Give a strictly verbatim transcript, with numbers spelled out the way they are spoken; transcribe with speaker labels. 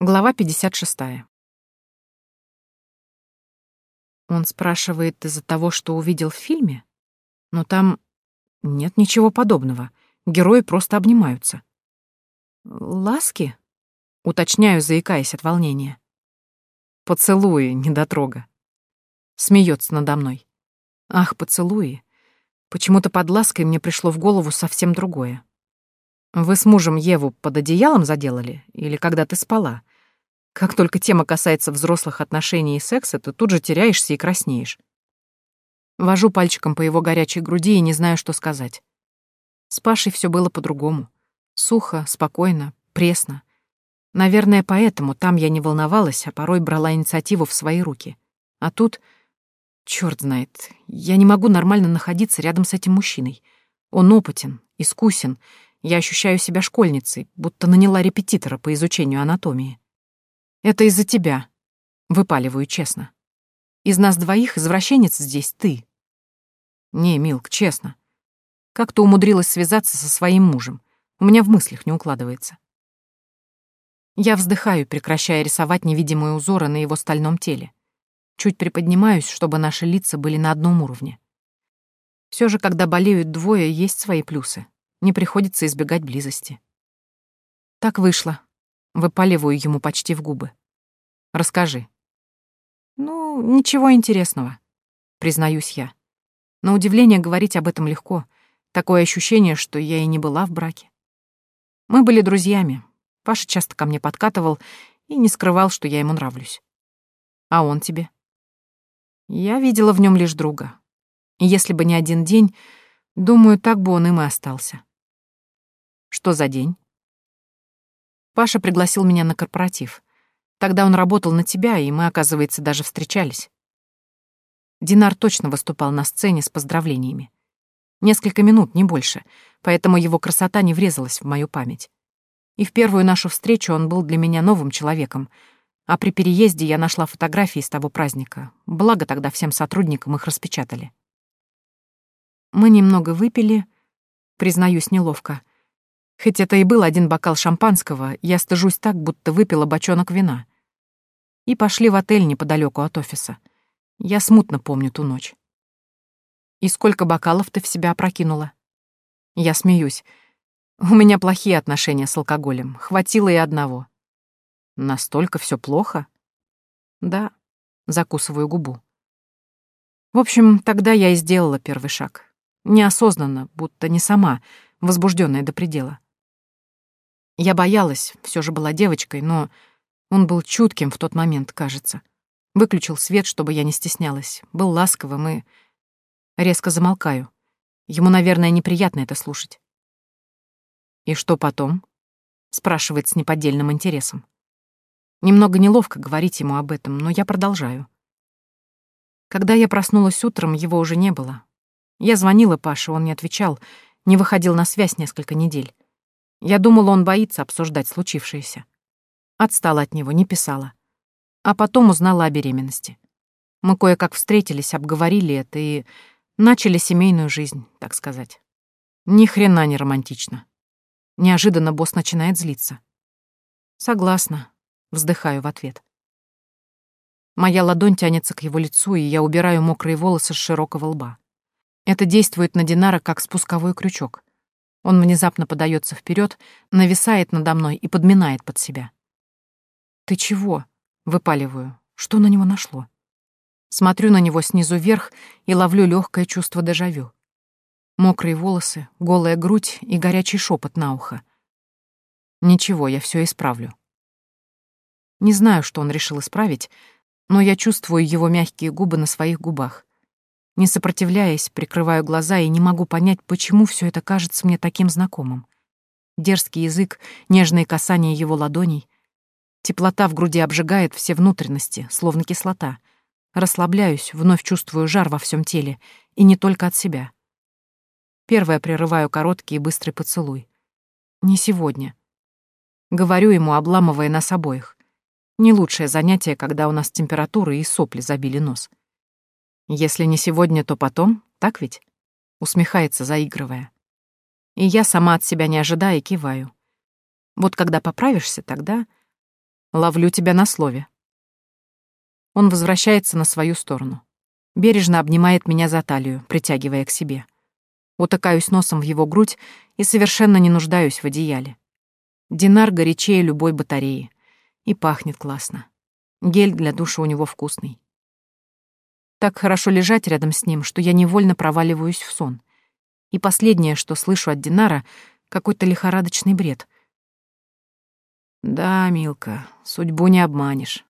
Speaker 1: Глава пятьдесят шесть. Он спрашивает из-за того, что увидел в фильме? Но там нет ничего подобного. Герои просто обнимаются. Ласки? Уточняю, заикаясь от волнения. Поцелуи, недотрога. Смеется надо мной. Ах, поцелуи. Почему-то под лаской мне пришло в голову совсем другое. Вы с мужем Еву под одеялом заделали? Или когда ты спала? Как только тема касается взрослых отношений и секса, ты тут же теряешься и краснеешь. Вожу пальчиком по его горячей груди и не знаю, что сказать. С Пашей все было по-другому. Сухо, спокойно, пресно. Наверное, поэтому там я не волновалась, а порой брала инициативу в свои руки. А тут, черт знает, я не могу нормально находиться рядом с этим мужчиной. Он опытен, искусен. Я ощущаю себя школьницей, будто наняла репетитора по изучению анатомии. Это из-за тебя. Выпаливаю честно. Из нас двоих извращенец здесь ты. Не, Милк, честно. Как ты умудрилась связаться со своим мужем? У меня в мыслях не укладывается. Я вздыхаю, прекращая рисовать невидимые узоры на его стальном теле. Чуть приподнимаюсь, чтобы наши лица были на одном уровне. Все же, когда болеют двое, есть свои плюсы. Не приходится избегать близости. Так вышло. Выпаливаю ему почти в губы. Расскажи. Ну, ничего интересного, признаюсь я. На удивление, говорить об этом легко. Такое ощущение, что я и не была в браке. Мы были друзьями. Паша часто ко мне подкатывал и не скрывал, что я ему нравлюсь. А он тебе? Я видела в нем лишь друга. И если бы не один день, думаю, так бы он им и остался. Что за день? Паша пригласил меня на корпоратив. Тогда он работал на тебя, и мы, оказывается, даже встречались. Динар точно выступал на сцене с поздравлениями. Несколько минут, не больше, поэтому его красота не врезалась в мою память. И в первую нашу встречу он был для меня новым человеком, а при переезде я нашла фотографии с того праздника, благо тогда всем сотрудникам их распечатали. Мы немного выпили, признаюсь неловко. Хоть это и был один бокал шампанского, я стыжусь так, будто выпила бочонок вина. И пошли в отель неподалеку от офиса. Я смутно помню ту ночь. И сколько бокалов ты в себя опрокинула? Я смеюсь. У меня плохие отношения с алкоголем, хватило и одного. Настолько все плохо? Да, закусываю губу. В общем, тогда я и сделала первый шаг. Неосознанно, будто не сама, возбужденная до предела. Я боялась, все же была девочкой, но он был чутким в тот момент, кажется. Выключил свет, чтобы я не стеснялась, был ласковым и... Резко замолкаю. Ему, наверное, неприятно это слушать. «И что потом?» — спрашивает с неподдельным интересом. Немного неловко говорить ему об этом, но я продолжаю. Когда я проснулась утром, его уже не было. Я звонила Паше, он не отвечал, не выходил на связь несколько недель. Я думала, он боится обсуждать случившееся. Отстала от него, не писала. А потом узнала о беременности. Мы кое-как встретились, обговорили это и начали семейную жизнь, так сказать. Ни хрена не романтично. Неожиданно босс начинает злиться. Согласна, вздыхаю в ответ. Моя ладонь тянется к его лицу, и я убираю мокрые волосы с широкого лба. Это действует на Динара как спусковой крючок. Он внезапно подается вперед, нависает надо мной и подминает под себя. «Ты чего?» — выпаливаю. Что на него нашло? Смотрю на него снизу вверх и ловлю легкое чувство дежавю. Мокрые волосы, голая грудь и горячий шепот на ухо. Ничего, я все исправлю. Не знаю, что он решил исправить, но я чувствую его мягкие губы на своих губах. Не сопротивляясь, прикрываю глаза и не могу понять, почему все это кажется мне таким знакомым. Дерзкий язык, нежные касания его ладоней. Теплота в груди обжигает все внутренности, словно кислота. Расслабляюсь, вновь чувствую жар во всем теле, и не только от себя. Первое прерываю короткий и быстрый поцелуй. Не сегодня. Говорю ему, обламывая нас обоих. Не лучшее занятие, когда у нас температура и сопли забили нос. Если не сегодня, то потом, так ведь? Усмехается, заигрывая. И я сама от себя не ожидая киваю. Вот когда поправишься, тогда... Ловлю тебя на слове. Он возвращается на свою сторону. Бережно обнимает меня за талию, притягивая к себе. Утыкаюсь носом в его грудь и совершенно не нуждаюсь в одеяле. Динар горячее любой батареи. И пахнет классно. Гель для душа у него вкусный. Так хорошо лежать рядом с ним, что я невольно проваливаюсь в сон. И последнее, что слышу от Динара, какой-то лихорадочный бред. Да, Милка, судьбу не обманешь.